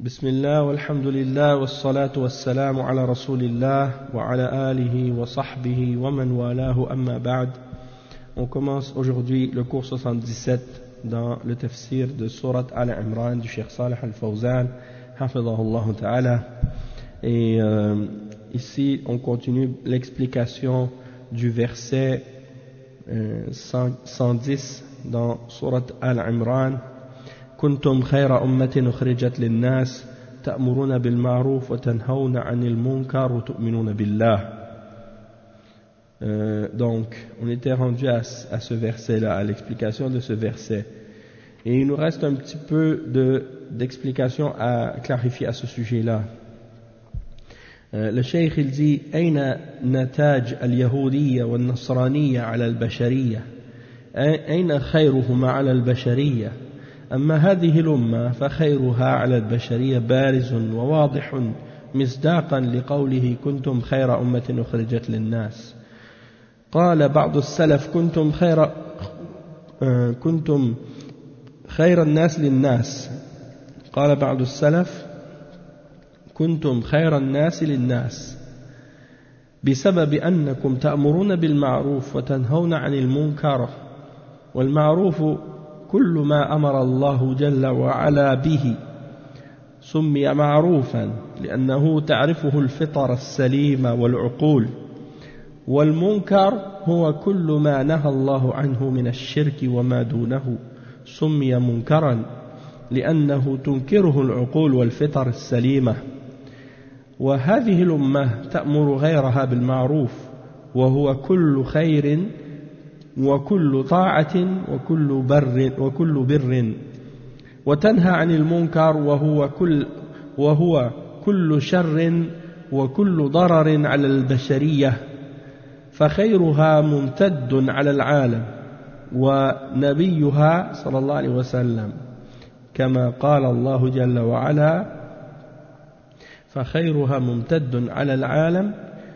بسم الله والحمد لله والصلاة والسلام على رسول الله وعلى آله وصحبه ومن والاه أما بعد. On commence aujourd'hui le cours 77 dans le tafsir de Surat Al-Imran du Cheikh Salih Al-Fawzan hafidhahullah ta'ala. Et ici on continue l'explication du verset 110 dans Surat Al-Imran. كنتم خير أمة أخرجت للناس تأمرون بالمعروف وتنهون عن المنكر وتؤمنون بالله. Donc, on était rendu à ce verset-là, à l'explication de ce verset. Et il nous reste un petit peu d'explication à clarifier à ce sujet-là. Le cheikh il dit أين نتاج اليهودية والنصرانية على البشرية أين خيرهما على البشرية أما هذه الأمة فخيرها على البشرية بارز وواضح مصداقا لقوله كنتم خير أمة أخرجت للناس. قال بعض السلف كنتم خير الناس للناس. قال بعض السلف كنتم خير الناس للناس بسبب أنكم تأمرون بالمعروف وتنهون عن المنكر، والمعروف كل ما أمر الله جل وعلا به سمي معروفا لأنه تعرفه الفطر السليمة والعقول، والمنكر هو كل ما نهى الله عنه من الشرك وما دونه سمي منكرا لأنه تنكره العقول والفطر السليمة. وهذه الأمة تأمر غيرها بالمعروف وهو كل خير وكل طاعة وكل بر وتنهى عن المنكر وهو كل شر وكل ضرر على البشرية، فخيرها ممتد على العالم ونبيها صلى الله عليه وسلم كما قال الله جل وعلا فخيرها ممتد على العالم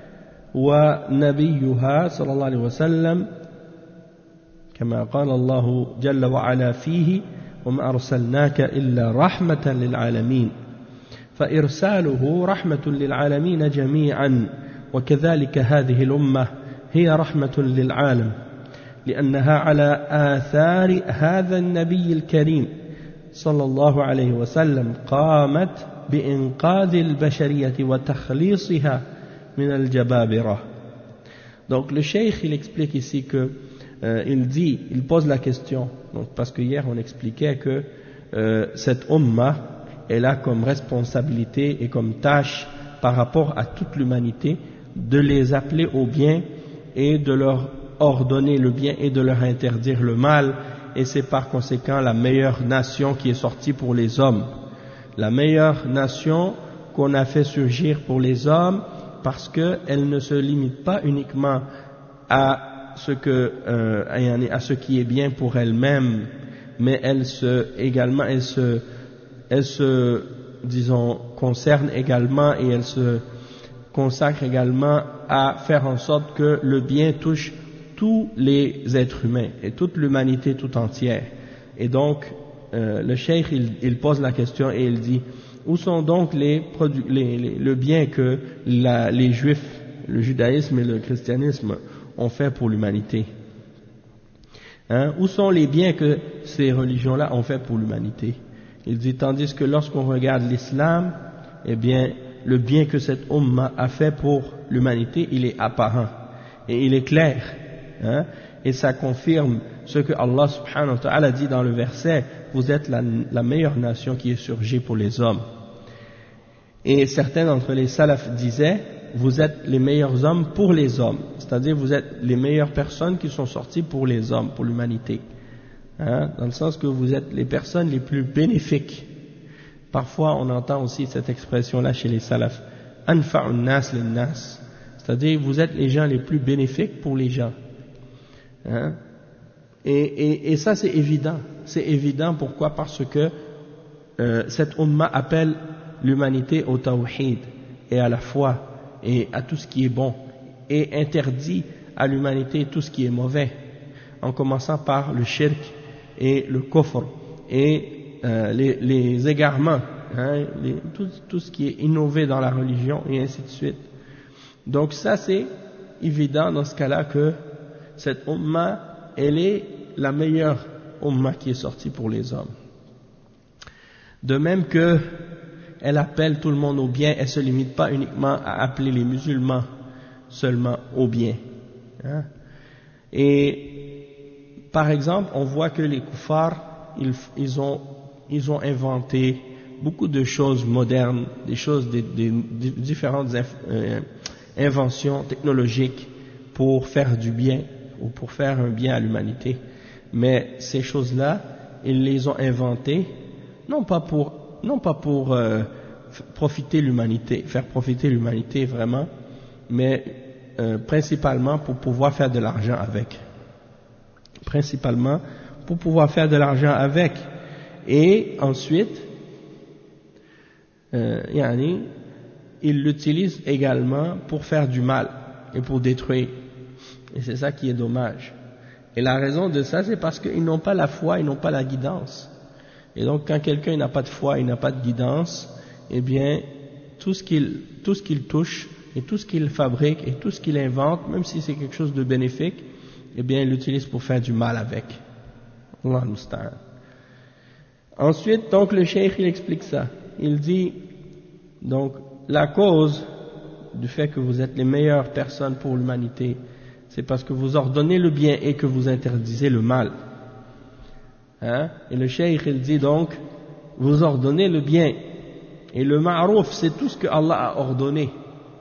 ونبيها صلى الله عليه وسلم كما قال الله جل وعلا فيه وما أرسلناك إلا رحمة للعالمين، فإرساله رحمة للعالمين جميعا، وكذلك هذه الأمة هي رحمة للعالم لأنها على آثار هذا النبي الكريم صلى الله عليه وسلم قامت بإنقاذ البشرية وتخليصها من الجبابرة. Donc le cheikh il explique ici que il pose la question, donc, parce que hier on expliquait que cette umma elle a comme responsabilité et comme tâche par rapport à toute l'humanité de les appeler au bien et de leur ordonner le bien et de leur interdire le mal, et c'est par conséquent la meilleure nation qui est sortie pour les hommes, la meilleure nation qu'on a fait surgir pour les hommes, parce qu'elle ne se limite pas uniquement à ce qui est bien pour elle-même, mais elle se disons concerne également et elle se consacre également à faire en sorte que le bien touche tous les êtres humains et toute l'humanité tout entière. Et donc le cheikh il pose la question et il dit où sont donc le bien que les juifs, le judaïsme et le christianisme ont fait pour l'humanité, où sont les biens que ces religions-là ont fait pour l'humanité? Il dit tandis que lorsqu'on regarde l'islam, eh bien le bien que cette umma a fait pour l'humanité, il est apparent et il est clair, et ça confirme ce que Allah subhanahu wa ta'ala dit dans le verset: vous êtes la meilleure nation qui est surgie pour les hommes. Et certains d'entre les salafs disaient: vous êtes les meilleurs hommes pour les hommes, c'est-à-dire vous êtes les meilleures personnes qui sont sorties pour les hommes, pour l'humanité, dans le sens que vous êtes les personnes les plus bénéfiques. Parfois on entend aussi cette expression-là chez les salafs, anfa'un nas lin nas, c'est-à-dire vous êtes les gens les plus bénéfiques pour les gens, et ça c'est évident, pourquoi? Parce que cette umma appelle l'humanité au tawhid et à la foi et à tout ce qui est bon, et interdit à l'humanité tout ce qui est mauvais, en commençant par le shirk et le kufr et les égarements hein, tout ce qui est innové dans la religion et ainsi de suite. Donc ça c'est évident dans ce cas-là que cette umma, elle est la meilleure umma qui est sortie pour les hommes. De même que elle appelle tout le monde au bien, elle ne se limite pas uniquement à appeler les musulmans seulement au bien. Hein. Et par exemple, on voit que les kuffars, ils ont inventé beaucoup de choses modernes, des choses, des différentes inventions technologiques pour faire du bien ou pour faire un bien à l'humanité. Mais ces choses-là, ils les ont inventées non pas pour profiter l'humanité, faire profiter l'humanité vraiment, mais principalement pour pouvoir faire de l'argent avec. Principalement pour pouvoir faire de l'argent avec. Et ensuite, ils l'utilisent également pour faire du mal et pour détruire. Et c'est ça qui est dommage. Et la raison de ça, c'est parce qu'ils n'ont pas la foi, ils n'ont pas la guidance. Et donc, quand quelqu'un n'a pas de foi, il n'a pas de guidance, eh bien, tout ce qu'il touche, et tout ce qu'il fabrique, et tout ce qu'il invente, même si c'est quelque chose de bénéfique, eh bien, il l'utilise pour faire du mal avec. Allah musta'an. Ensuite, donc, le cheikh, il explique ça. Il dit, donc, la cause du fait que vous êtes les meilleures personnes pour l'humanité, c'est parce que vous ordonnez le bien et que vous interdisez le mal. Hein? Et le cheikh il dit donc, vous ordonnez le bien, et le ma'rouf c'est tout ce que Allah a ordonné.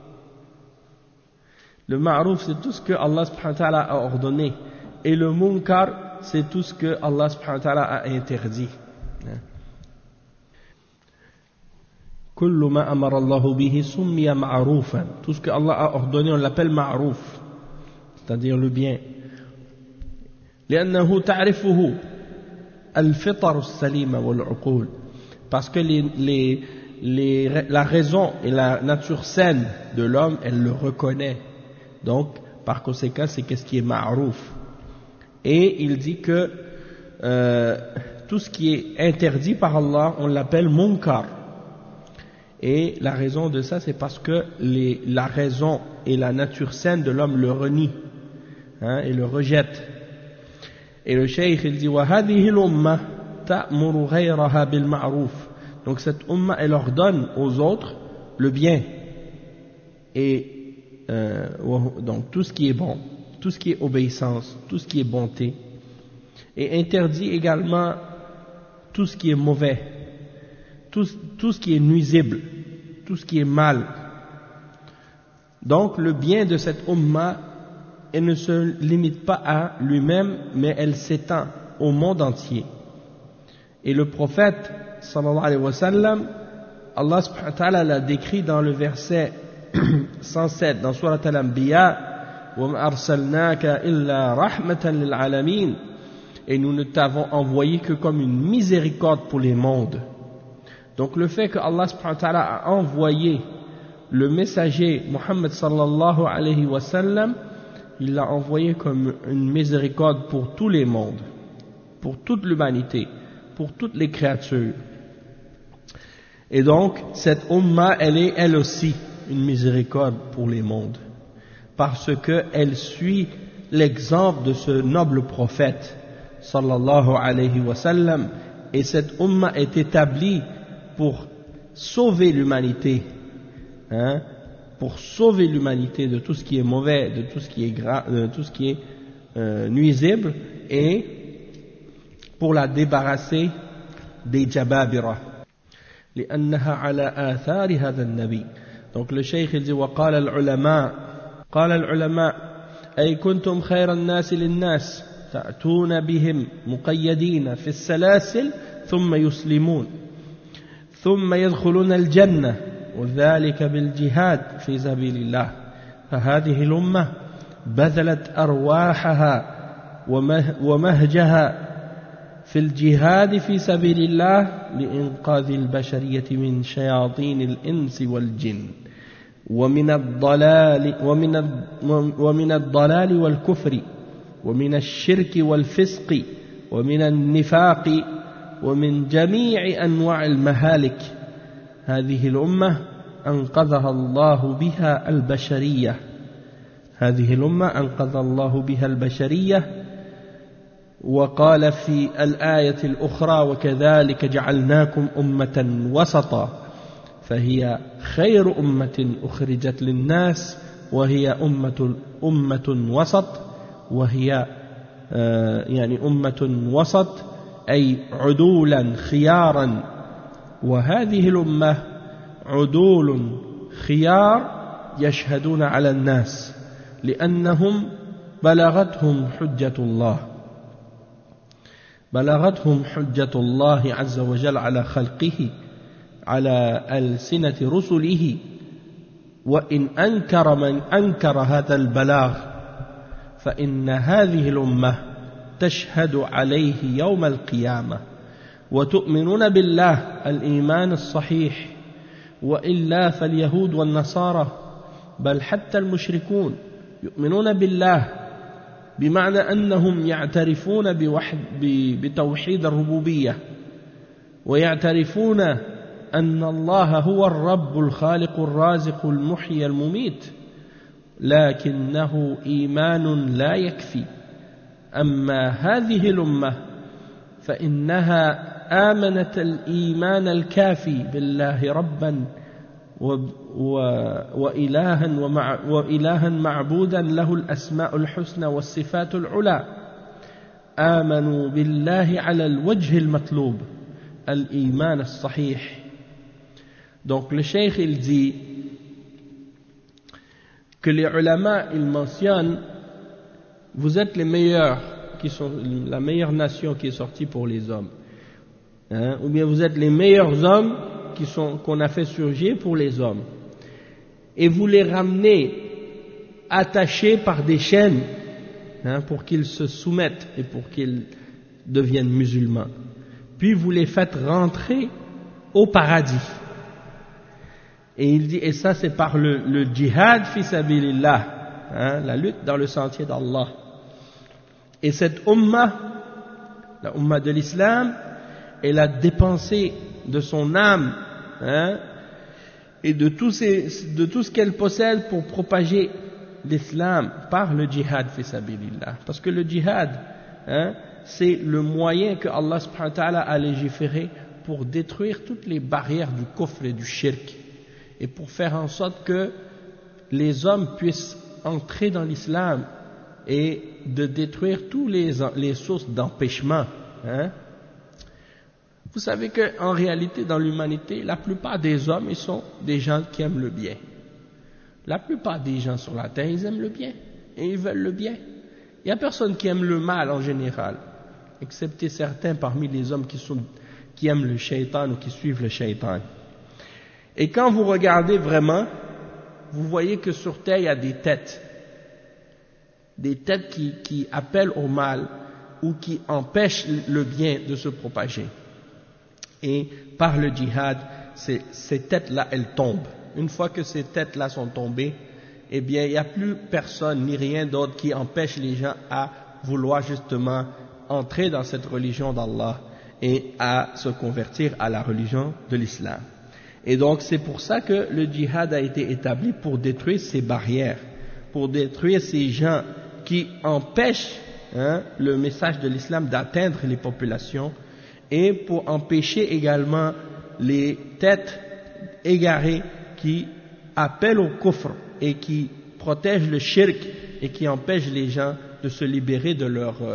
Le ma'rouf c'est tout ce que Allah subhanahu wa ta'ala a ordonné, et le munkar c'est tout ce que Allah subhanahu wa ta'ala a interdit. Kullu ma amara Allahu bihi summiya ma'roufan. Tout ce que Allah a ordonné on l'appelle ma'rouf, c'est-à-dire le bien. لأنه تعرفه الفطر السليمة والعقول, parce que la raison et la nature saine de l'homme, elle le reconnaît. Donc, par conséquent, c'est qu'est-ce qui est ma'rouf. Et il dit que tout ce qui est interdit par Allah, on l'appelle munkar. Et la raison de ça, c'est parce que la raison et la nature saine de l'homme le renient, hein, et le rejettent. Et le cheikh il dit وَهَذِهِ الْأُمَّةِ تَأْمُرُ غَيْرَهَا بِالْمَعْرُوفِ. Donc cette umma elle ordonne aux autres le bien et donc tout ce qui est bon, tout ce qui est obéissance, tout ce qui est bonté, et interdit également tout ce qui est mauvais, tout ce qui est nuisible, tout ce qui est mal. Donc le bien de cette umma, elle ne se limite pas à lui-même, mais elle s'étend au monde entier. Et le prophète, sallallahu alayhi wa sallam, Allah subhanahu wa ta'ala l'a décrit dans le verset 107, dans Surat Al-Anbiya, وَمَا أَرْسَلْنَاكَ إِلَّا رَحْمَةً لِلْعَالَمِينَ. Et nous ne t'avons envoyé que comme une miséricorde pour les mondes. Donc le fait que Allah subhanahu wa ta'ala a envoyé le messager Muhammad sallallahu alayhi wa sallam, il l'a envoyé comme une miséricorde pour tous les mondes, pour toute l'humanité, pour toutes les créatures. Et donc, cette umma, elle est elle aussi une miséricorde pour les mondes, parce qu'elle suit l'exemple de ce noble prophète, sallallahu alayhi wa sallam, et cette umma est établie pour sauver l'humanité, hein, pour sauver l'humanité de tout ce qui est mauvais, de tout ce qui est de tout ce qui est nuisible, et pour la débarrasser des jababira. لأنها على آثار هذا النبي. Donc le cheikh il dit وقال العلماء أي كنتم خير الناس للناس تأتون بهم مقيدين في السلاسل ثم يسلمون ثم يدخلون الجنة وذلك بالجهاد في سبيل الله. فهذه الأمة بذلت أرواحها ومهجها في الجهاد في سبيل الله لإنقاذ البشرية من شياطين الإنس والجن ومن الضلال والكفر ومن الشرك والفسق ومن النفاق ومن جميع أنواع المهالك هذه الأمة أنقذها الله بها البشرية هذه الأمة أنقذ الله بها البشرية. وقال في الآية الأخرى وكذلك جعلناكم أمة وسطا فهي خير أمة أخرجت للناس وهي أمة وسط وهي يعني أمة وسط أي عدولا خيارا. وهذه الأمة عدول خيار يشهدون على الناس لأنهم بلغتهم حجة الله عز وجل على خلقه على ألسنة رسله. وإن أنكر من أنكر هذا البلاغ فإن هذه الأمة تشهد عليه يوم القيامة. وتؤمنون بالله الإيمان الصحيح، وإلا فاليهود والنصارى بل حتى المشركون يؤمنون بالله بمعنى أنهم يعترفون بتوحيد الربوبية، ويعترفون أن الله هو الرب الخالق الرازق المحيي المميت، لكنه إيمان لا يكفي. أما هذه الأمة فإنها آمنت الإيمان الكافي بالله ربا وإلها معبودا له الأسماء الحسنى والصفات العلى. آمنوا بالله على الوجه المطلوب، الإيمان الصحيح. Donc le cheikh il dit que les ulama ils mentionnent vous êtes les meilleurs qui sont la meilleure nation qui est sortie pour les hommes, ou bien vous êtes les meilleurs hommes qu'on a fait surgir pour les hommes, et vous les ramenez attachés par des chaînes pour qu'ils se soumettent et pour qu'ils deviennent musulmans, puis vous les faites rentrer au paradis. Et il dit, et ça c'est par le djihad fi sabilillah, la lutte dans le sentier d'Allah. Et cette ummah, la ummah de l'islam, elle a dépensé de son âme et de tout ce qu'elle possède pour propager l'islam par le djihad fi sabilillah. Parce que le djihad, c'est le moyen que Allah subhanahu wa ta'ala a légiféré pour détruire toutes les barrières du kufr et du shirk, et pour faire en sorte que les hommes puissent entrer dans l'islam et de détruire tous les sources d'empêchement. Vous savez qu'en réalité, dans l'humanité, la plupart des hommes, ils sont des gens qui aiment le bien. La plupart des gens sur la terre, ils aiment le bien et ils veulent le bien. Il n'y a personne qui aime le mal en général, excepté certains parmi les hommes qui aiment le shaitan ou qui suivent le shaitan. Et quand vous regardez vraiment, vous voyez que sur terre, il y a des têtes qui appellent au mal ou qui empêchent le bien de se propager. Et par le djihad, ces têtes-là, elles tombent. Une fois que ces têtes-là sont tombées, eh bien, il n'y a plus personne ni rien d'autre qui empêche les gens à vouloir justement entrer dans cette religion d'Allah et à se convertir à la religion de l'islam. Et donc c'est pour ça que le djihad a été établi, pour détruire ces barrières, pour détruire ces gens qui empêchent le message de l'islam d'atteindre les populations, et pour empêcher également les têtes égarées qui appellent au kufr et qui protègent le shirk et qui empêchent les gens de se libérer de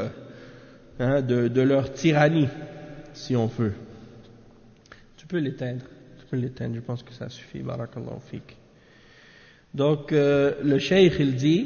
leur tyrannie, si on veut. Tu peux l'éteindre, je pense que ça suffit. Barakallahu fik. Donc le cheikh il dit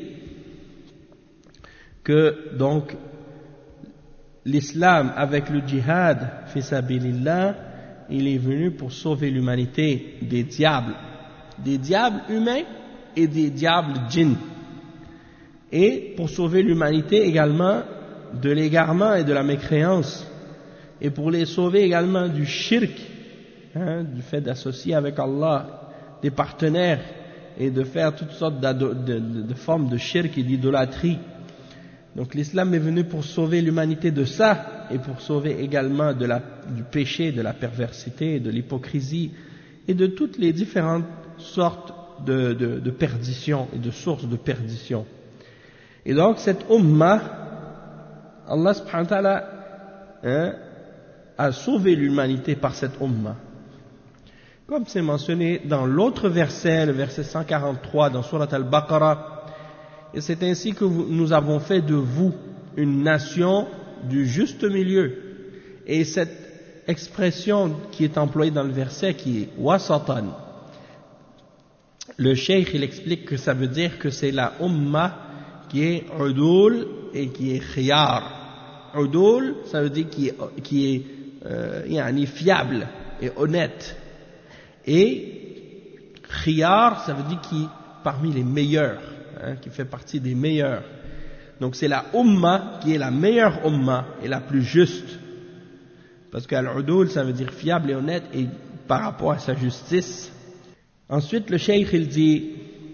que donc l'islam avec le djihad fi sabilillah, il est venu pour sauver l'humanité des diables humains et des diables djinns, et pour sauver l'humanité également de l'égarement et de la mécréance, et pour les sauver également du shirk, du fait d'associer avec Allah des partenaires et de faire toutes sortes de formes de shirk et d'idolâtrie. Donc l'islam est venu pour sauver l'humanité de ça, et pour sauver également du péché, de la perversité, de l'hypocrisie et de toutes les différentes sortes de perdition et de sources de perdition. Et donc cette ummah, Allah subhanahu wa ta'ala a sauvé l'humanité par cette ummah. Comme c'est mentionné dans l'autre verset, le verset 143 dans Surat al-Baqarah, et c'est ainsi que nous avons fait de vous une nation du juste milieu. Et cette expression qui est employée dans le verset, qui est wasatan, le cheikh il explique que ça veut dire que c'est la ummah qui est udul et qui est khiyar. Udul, ça veut dire qui est fiable et honnête. Et khiyar, ça veut dire qui est parmi les meilleurs, qui fait partie des meilleurs. Donc c'est la ummah qui est la meilleure ummah et la plus juste. Parce qu'al-udul, ça veut dire fiable et honnête et par rapport à sa justice. Ensuite, le cheikh il dit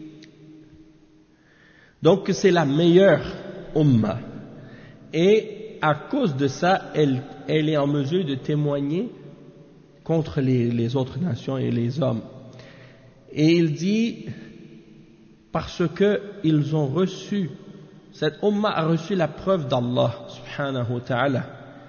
donc que c'est la meilleure ummah. Et à cause de ça, elle est en mesure de témoigner contre les autres nations et les hommes. Et il dit parce que ils ont reçu, cette ummah a reçu la preuve d'Allah subhanahu wa ta'ala,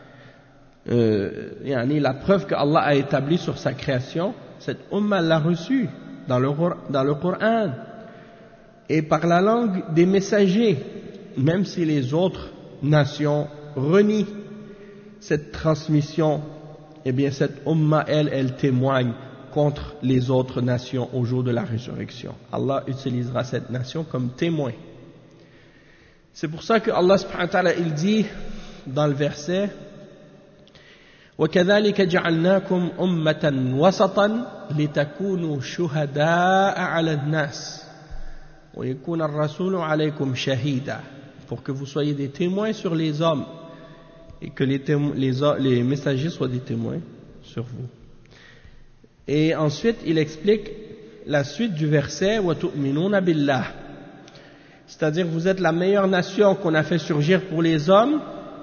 la preuve que Allah a établie sur sa création. Cette ummah l'a reçue dans le Coran et par la langue des messagers, même si les autres nations renient cette transmission. Eh bien cette ummah, elle témoigne contre les autres nations au jour de la résurrection. Allah utilisera cette nation comme témoin. C'est pour ça que Allah subhanahu wa ta'ala il dit dans le verset وَكَذَلِكَ جَعَلْنَاكُمْ أُمَّةً وَسَطًا لِتَكُونُوا شُهَدَاءَ عَلَى النَّاسِ وَيَكُونَ الرَّسُولُ عَلَيْكُمْ شَهِيدًا, pour que vous soyez des témoins sur les hommes et que les messagers soient des témoins sur vous. Et ensuite il explique la suite du verset وَتُؤْمِنُونَ بِاللَّهِ, c'est-à-dire vous êtes la meilleure nation qu'on a fait surgir pour les hommes,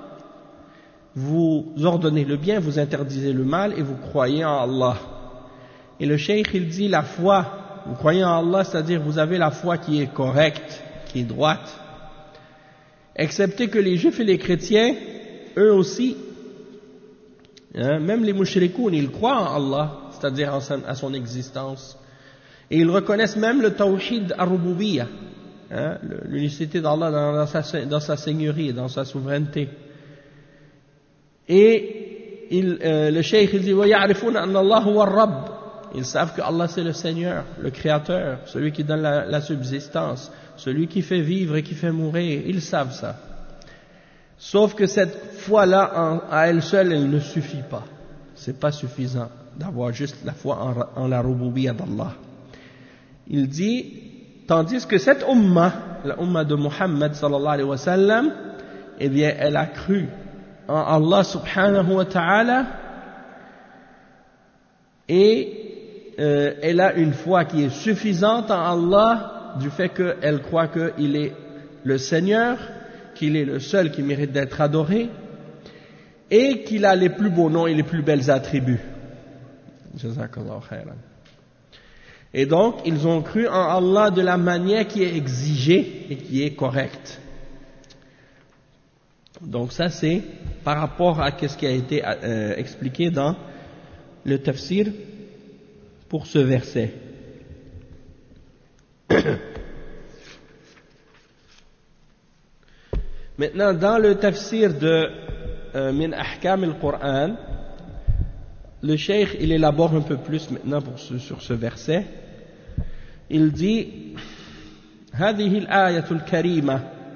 vous ordonnez le bien, vous interdisez le mal et vous croyez en Allah. Et le cheikh il dit la foi, vous croyez en Allah, c'est-à-dire vous avez la foi qui est correcte, qui est droite, excepté que les juifs et les chrétiens, eux aussi, même les mushrikoun, ils croient en Allah, c'est-à-dire à son existence, et ils reconnaissent même le tawhid ar-rububiyyah, l'unicité d'Allah dans sa seigneurie et dans sa souveraineté. Et le cheikh il dit وَيَعْرِفُونَ أَنَّ اللَّهُ هُوَ الرَّبُّ, ils savent que Allah c'est le Seigneur, le Créateur, celui qui donne la subsistance, celui qui fait vivre et qui fait mourir, ils savent ça. Sauf que cette foi-là, à elle seule, elle ne suffit pas. C'est pas suffisant d'avoir juste la foi en la rububiyyah d'Allah. Il dit, tandis que cette ummah, la ummah de Muhammad sallallahu alayhi wa sallam, eh bien, elle a cru en Allah subhanahu wa ta'ala et elle a une foi qui est suffisante en Allah du fait qu'elle croit qu'il est le Seigneur, qu'il est le seul qui mérite d'être adoré et qu'il a les plus beaux noms et les plus belles attributs. Jazakallahu khairan. Et donc, ils ont cru en Allah de la manière qui est exigée et qui est correcte. Donc ça c'est par rapport à ce qui a été expliqué dans le tafsir pour ce verset. Maintenant, dans le tafsir de Min Ahkam al-Qur'an, le cheikh il élabore un peu plus maintenant sur ce verset. Il dit هذه الآية الكريمة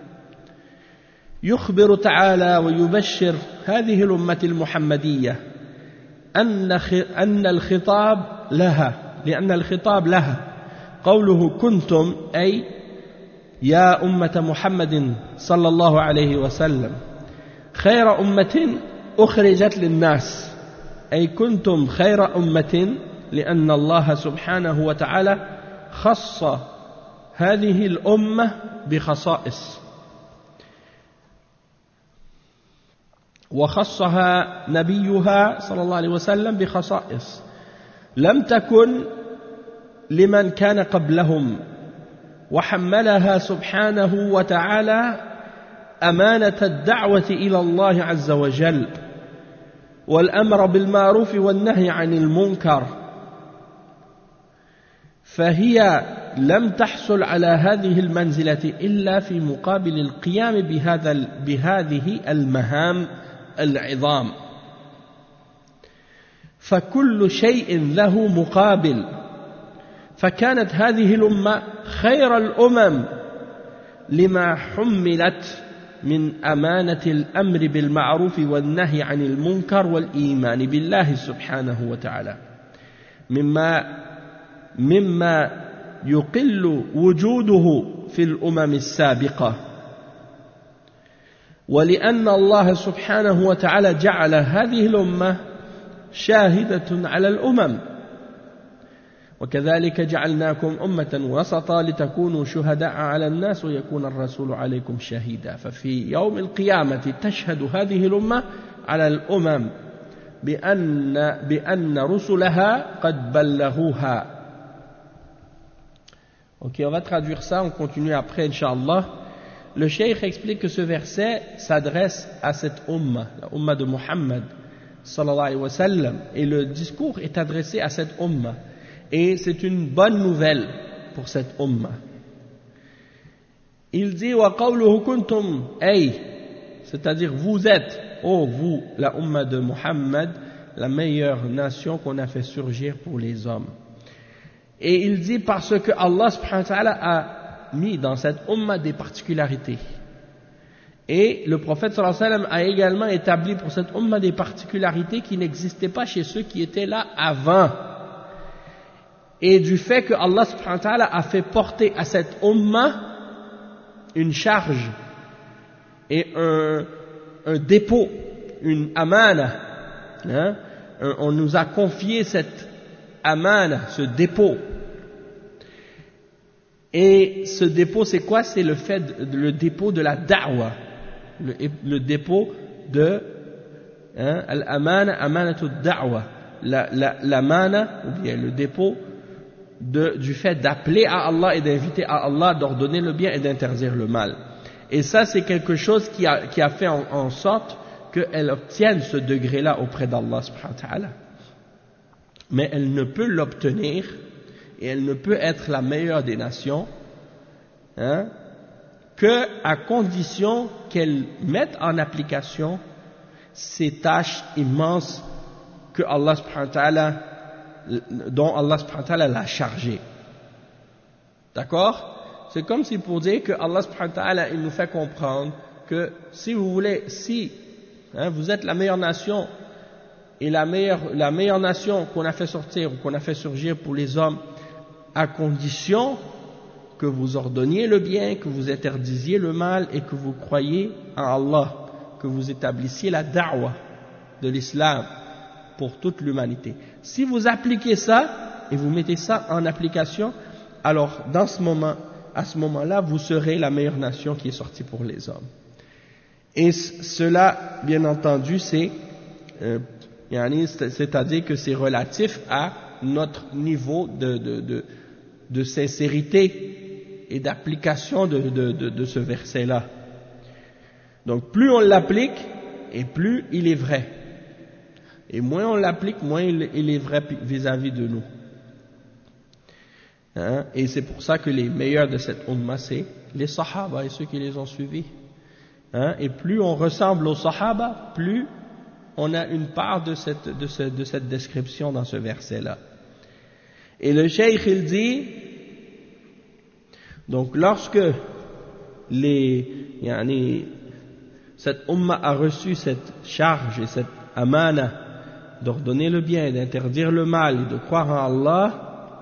يخبر تعالى ويبشر هذه الأمة المحمدية أن الخطاب لها قوله كنتم أي يا أمة محمد صلى الله عليه وسلم خير أمة أخرجت للناس أي كنتم خير أمة لأن الله سبحانه وتعالى خص هذه الأمة بخصائص وخصها نبيها صلى الله عليه وسلم بخصائص لم تكن لمن كان قبلهم وحملها سبحانه وتعالى أمانة الدعوة إلى الله عز وجل والأمر بالمعروف والنهي عن المنكر فهي لم تحصل على هذه المنزلة إلا في مقابل القيام بهذه المهام العظام فكل شيء له مقابل فكانت هذه الأمة خير الأمم لما حملت من أمانة الأمر بالمعروف والنهي عن المنكر والإيمان بالله سبحانه وتعالى مما يقل وجوده في الأمم السابقة ولأن الله سبحانه وتعالى جعل هذه الأمة شاهدة على الأمم وكذلك جعلناكم أمة وسطا لتكونوا شهداء على الناس ويكون الرسول عليكم شهيدا ففي يوم القيامة تشهد هذه الأمة على الأمم بأن رسلها قد بلغوها. Ok, on va traduire ça, on continue après, Inch'Allah. Le cheikh explique que ce verset s'adresse à cette umma, la umma de Muhammad, sallallahu alayhi wa sallam, et le discours est adressé à cette umma. Et c'est une bonne nouvelle pour cette umma. Il dit wa qawluhu kuntum ay, c'est-à-dire vous êtes, oh vous, la umma de Muhammad, la meilleure nation qu'on a fait surgir pour les hommes. Et il dit parce que Allah subhanahu wa ta'ala a mis dans cette umma des particularités. Et le prophète sallallahu alayhi wa sallam a également établi pour cette umma des particularités qui n'existaient pas chez ceux qui étaient là avant. Et du fait que Allah subhanahu wa ta'ala a fait porter à cette umma une charge et un dépôt, une amana, hein, on nous a confié cette amana, ce dépôt. Et ce dépôt c'est quoi? C'est le dépôt de la da'wa, le dépôt de al-amana, amanatu da'wa, l'amana ou bien le dépôt du fait d'appeler à Allah et d'inviter à Allah, d'ordonner le bien et d'interdire le mal. Et ça c'est quelque chose qui a fait en sorte qu'elle obtienne ce degré-là auprès d'Allah subhanahu wa ta'ala. Mais elle ne peut l'obtenir et elle ne peut être la meilleure des nations que à condition qu'elle mette en application ces tâches immenses que Allah subhanahu wa ta'ala, dont Allah subhanahu wa ta'ala l'a chargé. D'accord? C'est comme si pour dire que Allah subhanahu wa ta'ala il nous fait comprendre que si vous voulez, vous êtes la meilleure nation et la meilleure nation qu'on a fait sortir ou qu'on a fait surgir pour les hommes, à condition que vous ordonniez le bien, que vous interdisiez le mal et que vous croyiez en Allah, que vous établissiez la da'wa de l'islam pour toute l'humanité. Si vous appliquez ça et vous mettez ça en application, alors à ce moment-là, vous serez la meilleure nation qui est sortie pour les hommes. Et cela, bien entendu, c'est-à-dire que c'est relatif à notre niveau de sincérité et d'application de ce verset-là. Donc plus on l'applique et plus il est vrai. Et moins on l'applique, moins il est vrai vis-à-vis de nous. Et c'est pour ça que les meilleurs de cette umma, c'est les sahaba et ceux qui les ont suivis. Et plus on ressemble aux sahaba, plus on a une part de cette description dans ce verset-là. Et le cheikh il dit, donc lorsque cette umma a reçu cette charge et cette amana d'ordonner le bien, d'interdire le mal et de croire en Allah,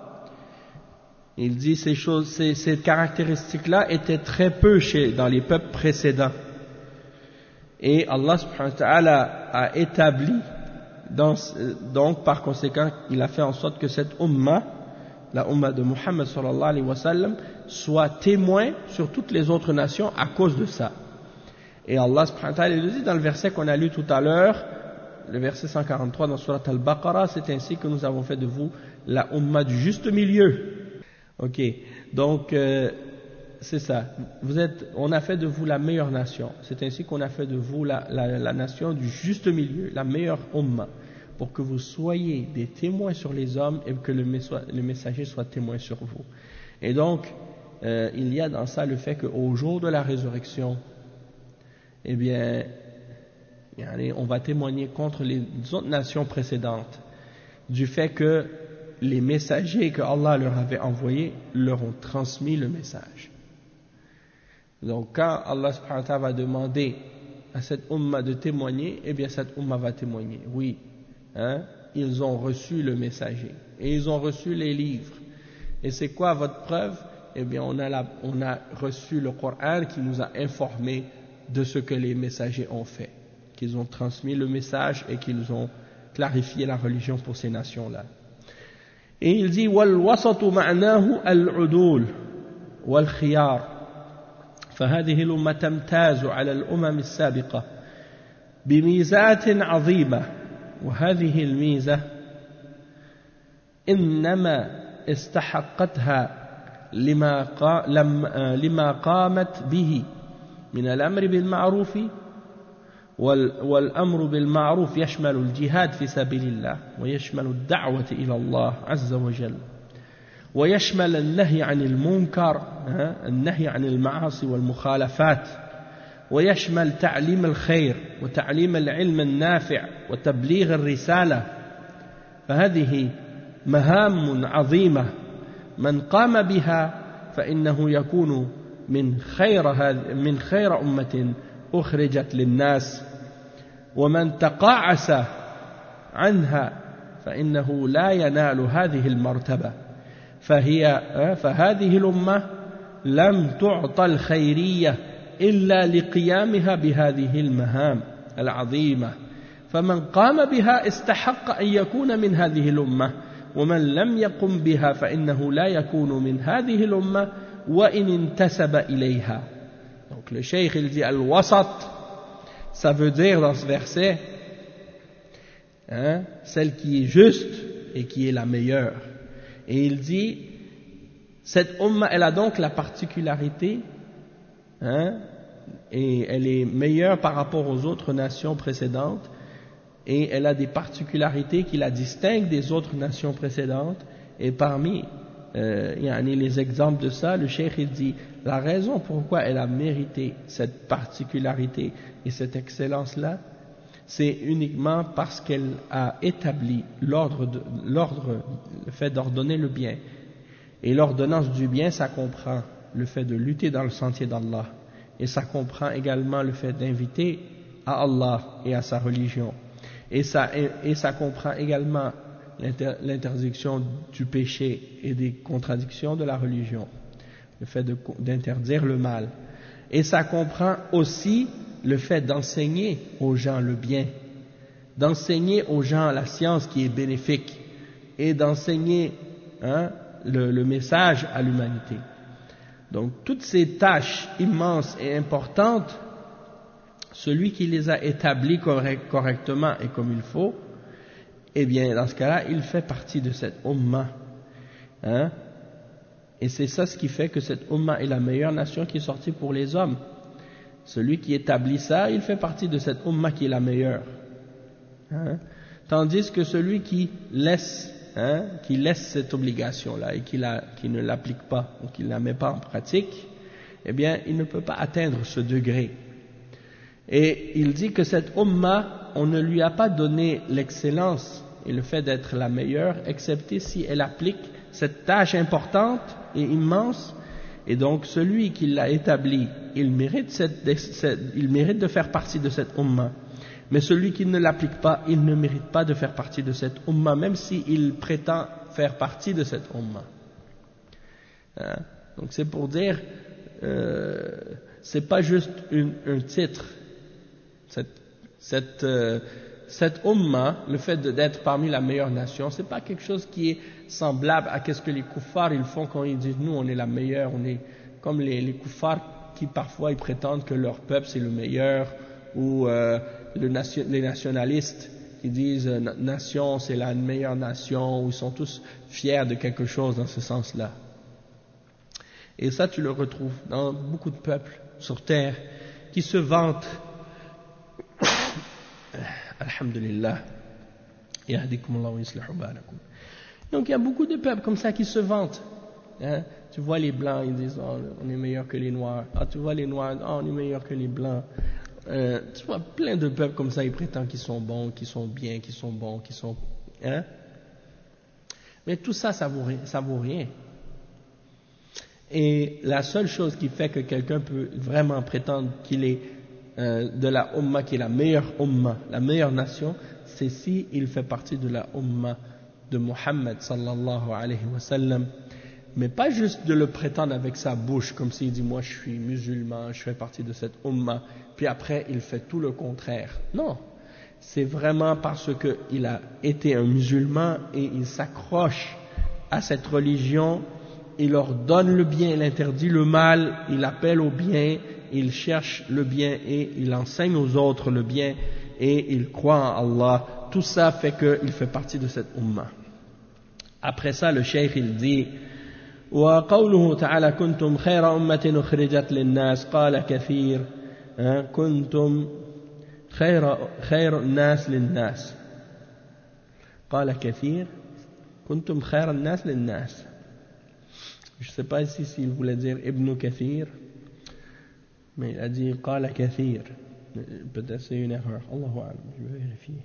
il dit ces caractéristiques-là étaient très peu dans les peuples précédents. Et Allah subhanahu wa ta'ala a établi, donc par conséquent, il a fait en sorte que cette umma, la umma de Muhammad sallallahu alayhi wa sallam, soit témoin sur toutes les autres nations à cause de ça. Et Allah subhanahu wa ta'ala le dit dans le verset qu'on a lu tout à l'heure, le verset 143 dans Surat Al-Baqarah, c'est ainsi que nous avons fait de vous la Ummah du juste milieu. Ok, donc c'est ça. On a fait de vous la meilleure nation. C'est ainsi qu'on a fait de vous la nation du juste milieu, la meilleure Ummah, pour que vous soyez des témoins sur les hommes et que le messager soit témoin sur vous. Et donc, il y a dans ça le fait qu'au jour de la résurrection, eh bien, on va témoigner contre les autres nations précédentes du fait que les messagers que Allah leur avait envoyés leur ont transmis le message. Donc quand Allah subhanahu wa ta'ala va demander à cette Ummah de témoigner, eh bien cette Ummah va témoigner. Oui, ils ont reçu le messager et ils ont reçu les livres. Et c'est quoi votre preuve? Eh bien on a reçu le Coran qui nous a informé de ce que les messagers ont fait, qu'ils ont transmis le message et qu'ils ont clarifié la religion pour ces nations-là. Et il dit وَالْوَسَطُ مَعْنَاهُ الْعُدُولُ وَالْخِيَارُ فهذه الأمة تمتاز على الأمم السابقة بميزات عظيمة وهذه الميزة إنما استحقتها لما قامت به من الأمر بالمعروف والأمر بالمعروف يشمل الجهاد في سبيل الله ويشمل الدعوة إلى الله عز وجل ويشمل النهي عن المنكر النهي عن المعاصي والمخالفات ويشمل تعليم الخير وتعليم العلم النافع وتبليغ الرسالة فهذه مهام عظيمة من قام بها فإنه يكون من خير أمة أخرجت للناس ومن تقاعس عنها فإنه لا ينال هذه المرتبة فهذه الأمة لم تعطى الخيرية إلا لقيامها بهذه المهام العظيمة فمن قام بها استحق أن يكون من هذه الأمة ومن لم يقم بها فإنه لا يكون من هذه الأمة وإن انتسب إليها. Donc le cheikh il dit al-wasat, ça veut dire dans ce verset celle qui est juste et qui est la meilleure. Et il dit cette umma elle a donc la particularité et elle est meilleure par rapport aux autres nations précédentes et elle a des particularités qui la distinguent des autres nations précédentes. Et parmi les exemples de ça, le cheikh il dit la raison pourquoi elle a mérité cette particularité et cette excellence-là, c'est uniquement parce qu'elle a établi le fait d'ordonner le bien. Et l'ordonnance du bien, ça comprend le fait de lutter dans le sentier d'Allah. Et ça comprend également le fait d'inviter à Allah et à sa religion. Et ça comprend également l'interdiction du péché et des contradictions de la religion. Le fait d'interdire le mal. Et ça comprend aussi le fait d'enseigner aux gens le bien, d'enseigner aux gens la science qui est bénéfique et d'enseigner le message à l'humanité. Donc toutes ces tâches immenses et importantes, celui qui les a établies correctement et comme il faut, eh bien dans ce cas-là, il fait partie de cette ummah. Et c'est ça ce qui fait que cette ummah est la meilleure nation qui est sortie pour les hommes. Celui qui établit ça, il fait partie de cette ummah qui est la meilleure. Tandis que celui qui laisse cette obligation-là et qui ne l'applique pas ou qui ne la met pas en pratique, eh bien, il ne peut pas atteindre ce degré. Et il dit que cette ummah, on ne lui a pas donné l'excellence et le fait d'être la meilleure, excepté si elle applique cette tâche importante et immense. Et donc celui qui l'a établi, il mérite de faire partie de cette ummah. Mais celui qui ne l'applique pas, il ne mérite pas de faire partie de cette ummah, même s'il prétend faire partie de cette ummah. Donc c'est pour dire, c'est pas juste un titre. Cette ummah, le fait d'être parmi la meilleure nation, c'est pas quelque chose qui est semblable à ce que les kuffars ils font quand ils disent nous on est la meilleure, on est comme les kuffars qui parfois ils prétendent que leur peuple c'est le meilleur, ou les nationalistes ils disent notre nation c'est la meilleure nation, ou ils sont tous fiers de quelque chose dans ce sens-là. Et ça tu le retrouves dans beaucoup de peuples sur terre qui se vantent. Alhamdulillah. Donc il y a beaucoup de peuples comme ça qui se vantent. Hein? Tu vois les blancs, ils disent oh, on est meilleur que les noirs. Ah, tu vois les noirs, oh, on est meilleur que les blancs. Tu vois plein de peuples comme ça, ils prétendent qu'ils sont bons, qu'ils sont bien, qu'ils sont bons, qu'ils sont... Hein? Mais tout ça, ça vaut rien. Et la seule chose qui fait que quelqu'un peut vraiment prétendre qu'il est de la Ummah, qui est la meilleure Ummah, la meilleure nation, c'est si il fait partie de la Ummah de Muhammad sallallahu alayhi wa sallam. Mais pas juste de le prétendre avec sa bouche, comme s'il dit moi je suis musulman, je fais partie de cette Ummah, puis après il fait tout le contraire. Non, c'est vraiment parce qu'il a été un musulman et il s'accroche à cette religion, il ordonne le bien, il interdit le mal, il appelle au bien, il cherche le bien et il enseigne aux autres le bien et il croit en Allah. Tout ça fait qu'il fait partie de cette Ummah. Après ça, le cheikh il dit وقوله تعالى كنتم خير أمة أخرجت للناس قال كثير كنتم خير الناس للناس قال كثير كنتم خير الناس للناس. Je ne sais pas ici s'il voulait dire Ibn Kathir, mais il a dit قال كثير. Peut-être c'est une erreur. Allahu a'lam, je vais vérifier.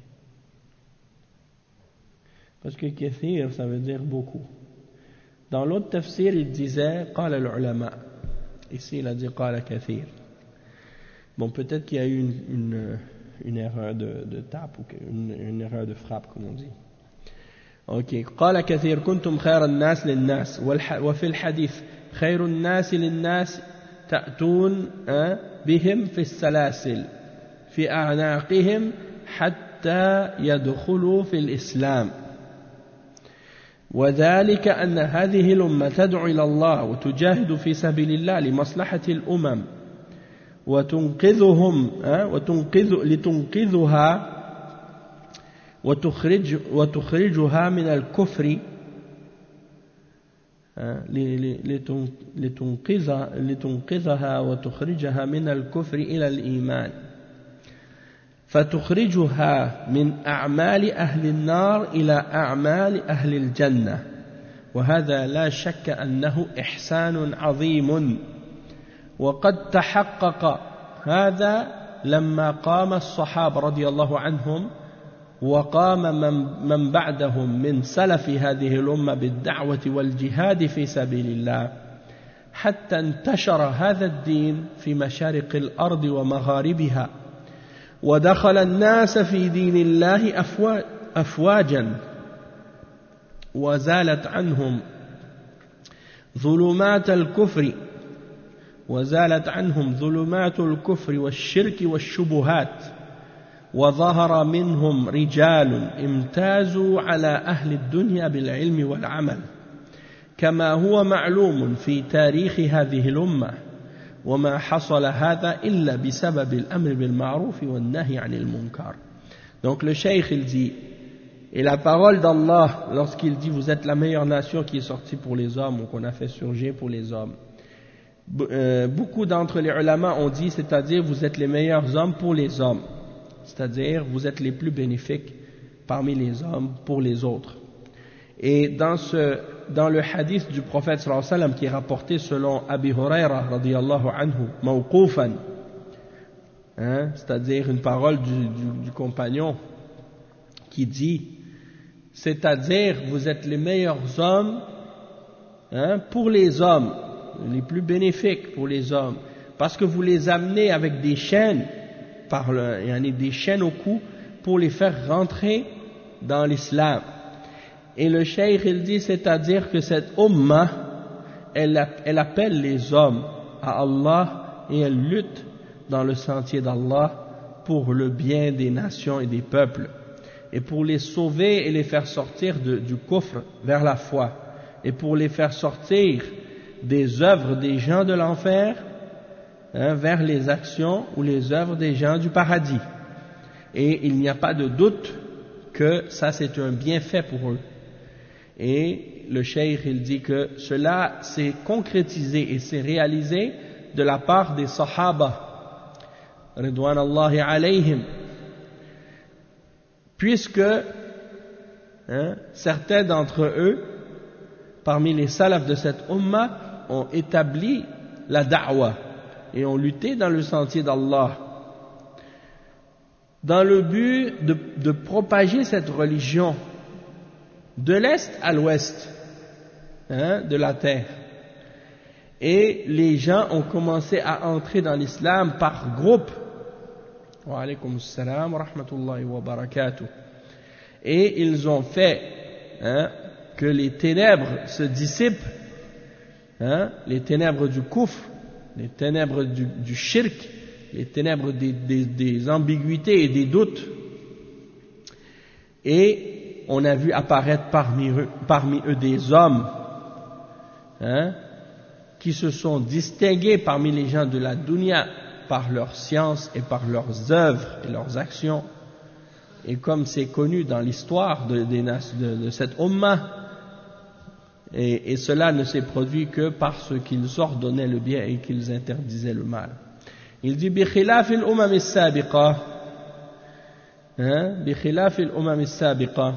Parce que Kathir, ça veut dire beaucoup. Dans l'autre tafsir, il disait قال العلماء. Ici, il a dit قال كثير. Bon, peut-être qu'il y a eu une erreur de tape ou une erreur de frappe, comme on dit. Ok. قال كثير كنتم خير الناس للناس وفي الحديث خير الناس للناس تأتون بهم في السلاسل في أعناقهم حتى يدخلوا في الإسلام. وذلك أن هذه الأمة تدعو إلى الله وتجاهد في سبيل الله لمصلحة الأمم وتنقذهم لتنقذها وتخرجها من الكفر لتنقذها وتخرجها من الكفر إلى الإيمان فتخرجها من أعمال أهل النار إلى أعمال أهل الجنة وهذا لا شك أنه إحسان عظيم وقد تحقق هذا لما قام الصحابة رضي الله عنهم وقام من بعدهم من سلف هذه الأمة بالدعوة والجهاد في سبيل الله حتى انتشر هذا الدين في مشارق الأرض ومغاربها ودخل الناس في دين الله أفواجا وزالت عنهم ظلمات الكفر والشرك والشبهات وظهر منهم رجال امتازوا على أهل الدنيا بالعلم والعمل كما هو معلوم في تاريخ هذه الأمة وما حصل هذا إلا بسبب الأمر بالمعروف والنهي عن المنكر. Donc le cheikh il dit, et la parole d'Allah lorsqu'il dit vous êtes la meilleure nation qui est sortie pour les hommes ou qu'on a fait surgir pour les hommes, beaucoup d'entre les ulama ont dit c'est-à-dire vous êtes les meilleurs hommes pour les hommes, c'est-à-dire vous êtes les plus bénéfiques parmi les hommes pour les autres. Et dans le hadith du prophète sallallahu alayhi wa sallam qui est rapporté selon Abi Huraira radiyallahu anhu mawqufan, c'est-à-dire une parole du compagnon qui dit c'est-à-dire vous êtes les meilleurs hommes pour les hommes, les plus bénéfiques pour les hommes, parce que vous les amenez avec des chaînes des chaînes au cou pour les faire rentrer dans l'islam. Et le cheikh il dit c'est-à-dire que cette ummah elle appelle les hommes à Allah et elle lutte dans le sentier d'Allah pour le bien des nations et des peuples et pour les sauver et les faire sortir du kufr vers la foi et pour les faire sortir des œuvres des gens de l'enfer vers les actions ou les œuvres des gens du paradis. Et il n'y a pas de doute que ça c'est un bienfait pour eux. Et le cheikh il dit que cela s'est concrétisé et s'est réalisé de la part des sahaba ridwanallahi alayhim, puisque certains d'entre eux parmi les salafs de cette umma ont établi la da'wa et ont lutté dans le sentier d'Allah dans le but de propager cette religion de l'est à l'ouest de la terre. Et les gens ont commencé à entrer dans l'islam par groupe. Wa alaykum assalam wa rahmatullahi wa barakatuh. Et ils ont fait que les ténèbres se dissipent, les ténèbres du kufr, les ténèbres du shirk, les ténèbres des ambiguïtés et des doutes. Et on a vu apparaître parmi eux des hommes qui se sont distingués parmi les gens de la dunya par leur science et par leurs œuvres et leurs actions. Et comme c'est connu dans l'histoire de cette umma, et cela ne s'est produit que parce qu'ils ordonnaient le bien et qu'ils interdisaient le mal. Il dit بخلاف الأمم السابقة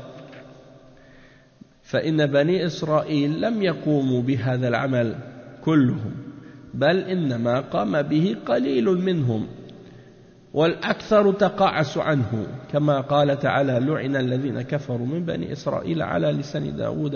فإن بني إسرائيل لم يقوموا بهذا العمل كلهم بل إنما قام به قليل منهم والأكثر تقاعس عنه كما قال تعالى لعن الذين كفروا من بني إسرائيل على لسان داود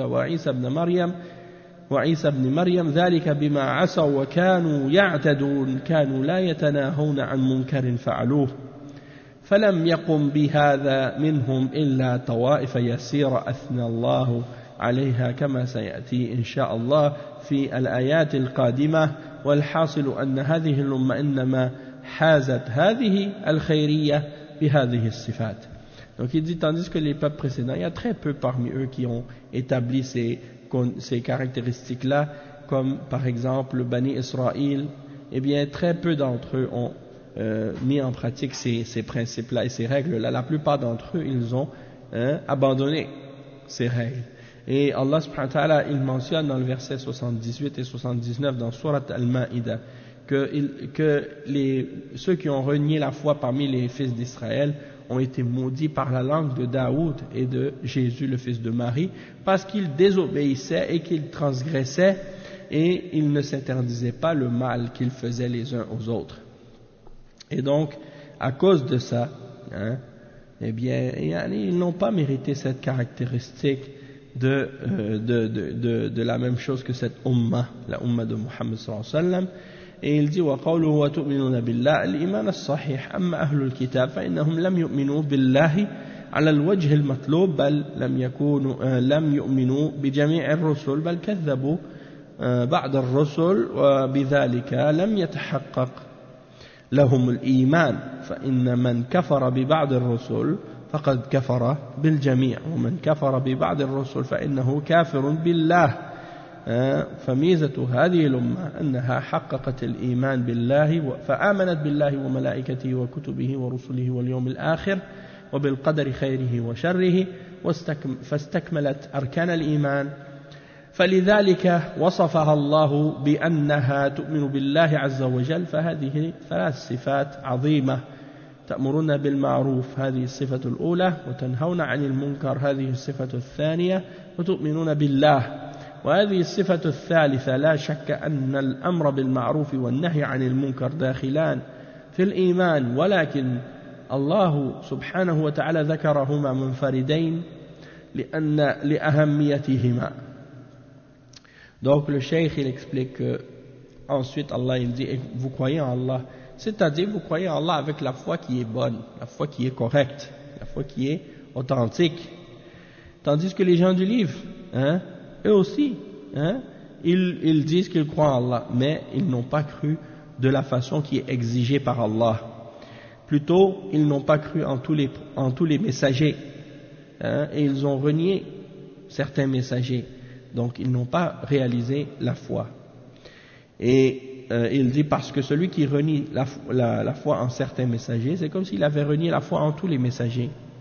وعيسى بن مريم ذلك بما عصوا وكانوا يعتدون كانوا لا يتناهون عن منكر فعلوه فلم يقم بهذا منهم إلا طوائف يسيرة أثنى الله عليها كما سيأتي إن شاء الله في الآيات القادمة والحاصل أن هذه الأمة إنما حازت هذه الخيرية بهذه الصفات. Donc il dit, tandis que les peuples précédents, il y a très peu parmi eux qui ont établi ces caractéristiques-là, comme par exemple le Bani Israël, eh bien très peu d'entre eux ont mis en pratique ces principes-là et ces règles-là. La plupart d'entre eux, ils ont abandonné ces règles. Et Allah subhanahu wa ta'ala, il mentionne dans le verset 78 et 79 dans Surat Al-Ma'ida que ceux qui ont renié la foi parmi les fils d'Israël ont été maudits par la langue de Daoud et de Jésus, le fils de Marie, parce qu'ils désobéissaient et qu'ils transgressaient et ils ne s'interdisaient pas le mal qu'ils faisaient les uns aux autres. Et donc, à cause de ça, eh bien, ils n'ont pas mérité cette caractéristique de la même chose que cette umma, la umma de Muhammad sallallahu alayhi wa sallam. Et il dit وَقَوْلُهُ وَتُؤْمِنُونَ بِاللَّهِ الإيمان الصحيح أما أهل الكتاب فإنهم لم يؤمنوا بالله على الوجه المطلوب بل لم يؤمنوا بجميع الرسل بل كذبوا بعض الرسل وبذلك لم يتحقق لهم الإيمان فإن من كفر ببعض الرسل فقد كفر بالجميع ومن كفر ببعض الرسل فإنه كافر بالله فميزة هذه الأمة أنها حققت الإيمان بالله فآمنت بالله وملائكته وكتبه ورسله واليوم الآخر وبالقدر خيره وشره فاستكملت أركان الإيمان فلذلك وصفها الله بأنها تؤمن بالله عز وجل فهذه ثلاث صفات عظيمة تأمرون بالمعروف هذه الصفة الأولى وتنهون عن المنكر هذه الصفة الثانية وتؤمنون بالله وهذه الصفة الثالثة لا شك أن الأمر بالمعروف والنهي عن المنكر داخلان في الإيمان ولكن الله سبحانه وتعالى ذكرهما منفردين لأهميتهما. Donc le cheikh il explique que ensuite Allah il dit vous croyez en Allah, c'est-à-dire vous croyez en Allah avec la foi qui est bonne, la foi qui est correcte, la foi qui est authentique. Tandis que les gens du livre, eux aussi, ils disent qu'ils croient en Allah, mais ils n'ont pas cru de la façon qui est exigée par Allah. Plutôt, ils n'ont pas cru en tous les messagers, et ils ont renié certains messagers. Donc, ils n'ont pas réalisé la foi. Et il dit parce que celui qui renie la foi en certains messagers, c'est comme s'il avait renié la foi en tous les messagers.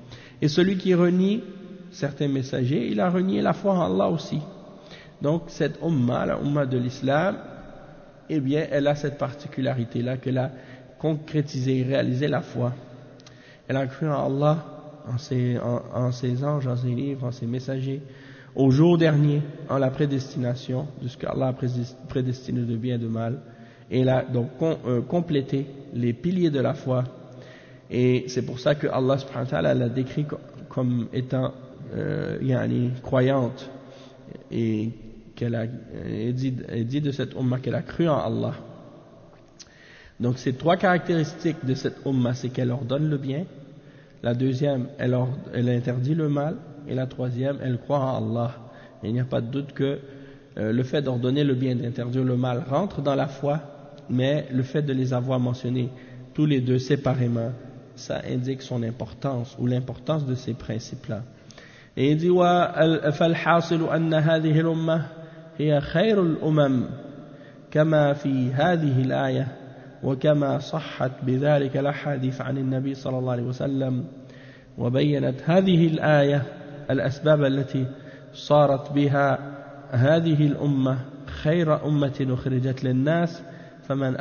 Et celui qui renie certains messagers, il a renié la foi en Allah aussi. Donc cette umma, la umma de l'islam, eh bien elle a cette particularité-là, qu'elle a concrétisé, réalisé la foi. Elle a cru en Allah, en ses anges, en ses livres, en ses messagers, au jour dernier, en la prédestination, de ce qu'Allah a prédestiné de bien et de mal. Et elle a donc complété les piliers de la foi. Et c'est pour ça que Allah subhanahu wa ta'ala l'a décrit comme étant croyante, et qu'elle a dit de cette umma qu'elle a cru en Allah. Donc ces trois caractéristiques de cette umma, c'est qu'elle ordonne le bien, la deuxième, elle interdit le mal, et la troisième, elle croit en Allah. Et il n'y a pas de doute que le fait d'ordonner le bien, d'interdire le mal rentre dans la foi, mais le fait de les avoir mentionnés tous les deux séparément, ça indique son importance, ou l'importance de ces principes-là. Et il dit فالحاصل أن هذه الأمة هي خير الأمم كما في هذه الآية وكما صحت بذلك الأحاديث عن النبي صلى الله عليه وسلم وبينت هذه الآية الأسباب التي صارت بها هذه الأمة خير أمة أخرجت للناس فمن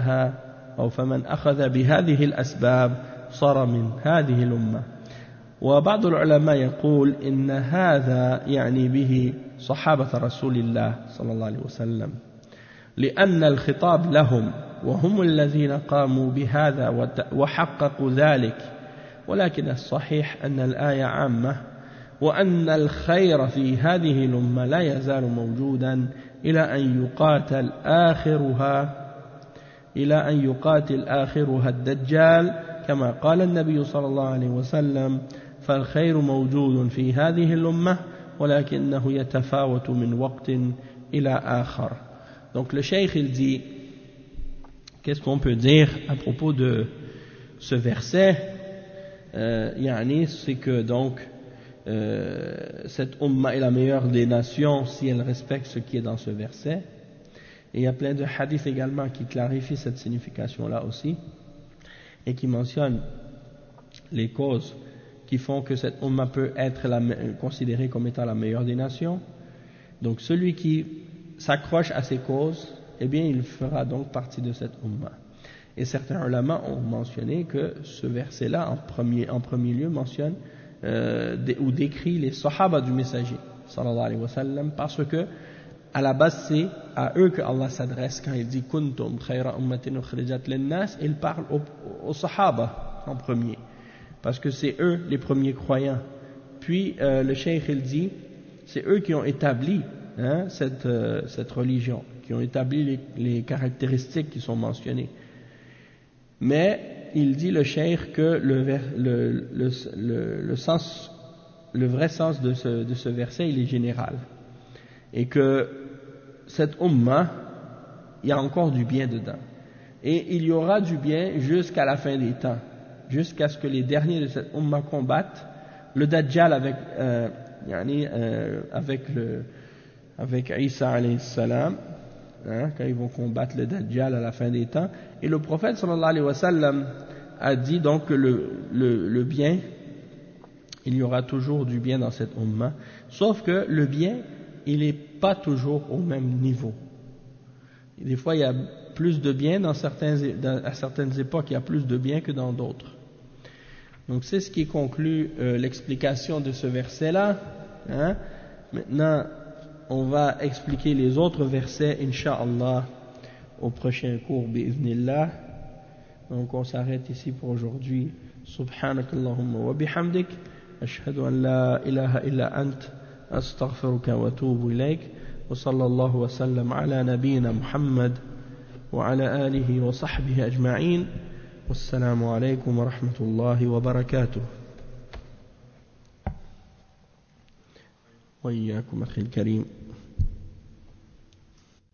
أخذ بهذه الأسباب صار من هذه الأمة. وبعض العلماء يقول إن هذا يعني به صحابة رسول الله صلى الله عليه وسلم، لأن الخطاب لهم وهم الذين قاموا بهذا وحققوا ذلك، ولكن الصحيح أن الآية عامة، وأن الخير في هذه الأمة لا يزال موجودا إلى أن يقاتل آخرها الدجال، كما قال النبي صلى الله عليه وسلم: فالخير موجود في هذه الأمة ولكنه يتفاوت من وقت إلى آخر. Donc le cheikh il dit, qu'est-ce qu'on peut dire à propos de ce verset? C'est que donc cette umma est la meilleure des nations si elle respecte ce qui est dans ce verset. Et il y a plein de hadiths également qui clarifient cette signification-là aussi, et qui mentionnent les causes qui font que cette umma peut être considérée comme étant la meilleure des nations. Donc celui qui s'accroche à ces causes, eh bien il fera donc partie de cette umma. Et certains ulama ont mentionné que ce verset-là en premier lieu mentionne ou décrit les sahaba du messager sallallahu alayhi wa sallam, parce que à la base c'est à eux que Allah s'adresse quand il dit kuntum khayra ummatin ukhrijat lin-nas. Il parle aux sahaba en premier, parce que c'est eux les premiers croyants. Puis le cheikh il dit c'est eux qui ont établi cette religion, qui ont établi les caractéristiques qui sont mentionnées. Mais il dit le cheikh que le vrai sens de ce verset il est général, et que cette umma, il y a encore du bien dedans, et il y aura du bien jusqu'à la fin des temps, jusqu'à ce que les derniers de cette umma combattent le Dajjal avec Isa alayhi salam, quand ils vont combattre le Dajjal à la fin des temps. Et le prophète sallallahu alayhi wa sallam a dit donc que le bien, il y aura toujours du bien dans cette umma, sauf que le bien il n'est pas toujours au même niveau. Et des fois il y a plus de bien à certaines époques, il y a plus de bien que dans d'autres. Donc c'est ce qui conclut l'explication de ce verset-là. Maintenant, on va expliquer les autres versets, Inch'Allah, au prochain cours, bi'idhnillah. Donc on s'arrête ici pour aujourd'hui. Subhanakallahumma wa bihamdik, ashhadu an la ilaha illa ant, astaghfiruka wa atubu ilayk, wa sallallahu wa sallam ala nabiyyina Muhammad wa ala alihi wa sahbihi ajma'in. والسلام عليكم ورحمة الله وبركاته. وإياكم أخي الكريم.